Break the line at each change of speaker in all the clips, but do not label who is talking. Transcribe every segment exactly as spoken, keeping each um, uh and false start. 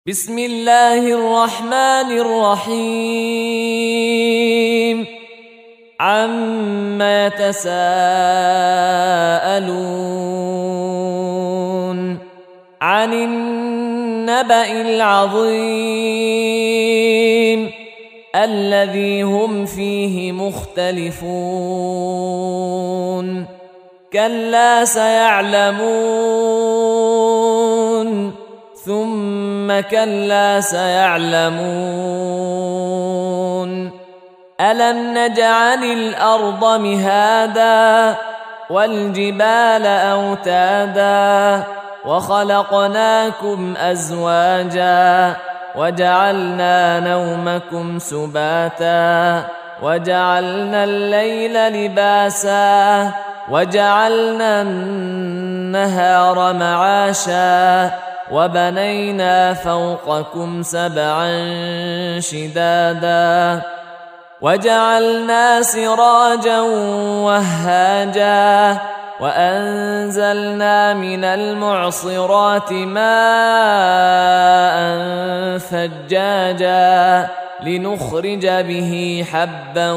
بسم الله الرحمن الرحيم عما يتساءلون عن النبأ العظيم الذي هم فيه مختلفون كلا سيعلمون ثم كلا سيعلمون ألم نجعل الأرض مهادا والجبال أوتادا وخلقناكم أزواجا وجعلنا نومكم سباتا وجعلنا الليل لباسا وجعلنا النهار معاشا وبنينا فوقكم سبعا شدادا وجعلنا سراجا وهاجا وأنزلنا من المعصرات ماء ثجاجا لنخرج به حبا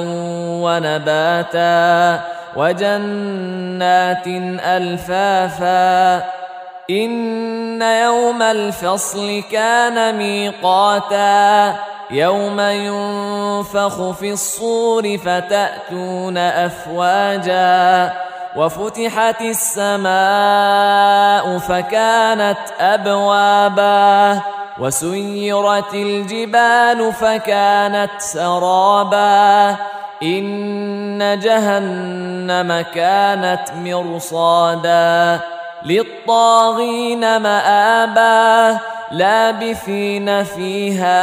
ونباتا وجنات ألفافا إن يوم الفصل كان ميقاتا يوم ينفخ في الصور فتأتون أفواجا وفتحت السماء فكانت أبوابا وسيرت الجبال فكانت سرابا إن جهنم كانت مرصادا للطاغين مآبا لابثين فيها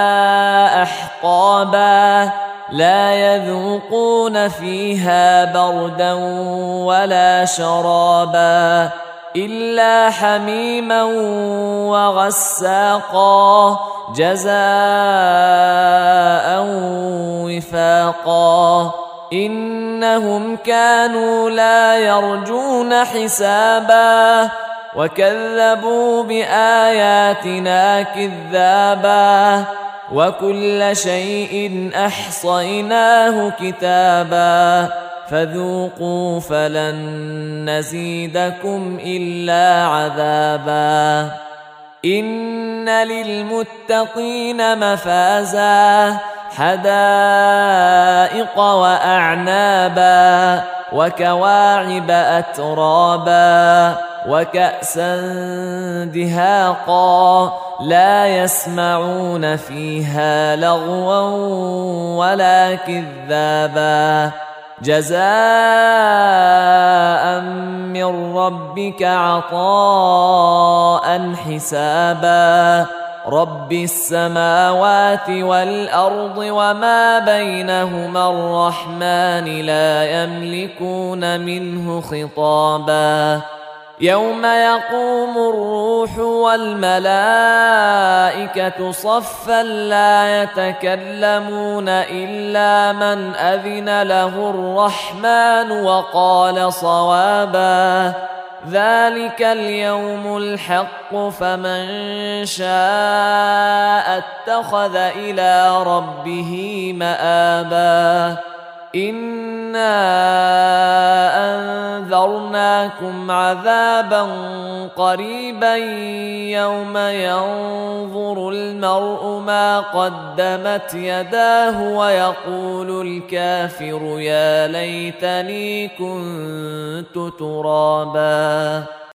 أحقابا لا يذوقون فيها بردا ولا شرابا إلا حميما وغساقا جزاء وفاقا إنهم كانوا لا يرجون حسابا وكذبوا بآياتنا كذابا وكل شيء أحصيناه كتابا فذوقوا فلن نزيدكم إلا عذابا إن للمتقين مفازا حدائق وأعنابا وكواعب أترابا وكأسا دهاقا لا يسمعون فيها لغوا ولا كذابا جزاء من ربك عطاء حسابا رب السماوات والأرض وما بينهما الرحمن لا يملكون منه خطابا يوم يقوم الروح والملائكة صفا لا يتكلمون إلا من أذن له الرحمن وقال صوابا ذلك اليوم الحق فمن شاء اتخذ إلى ربه مآبا إنا أنذرناكم عذابا قريبا يوم ينظر المرء ما قدمت يداه ويقول الكافر يا ليتني كنت ترابا.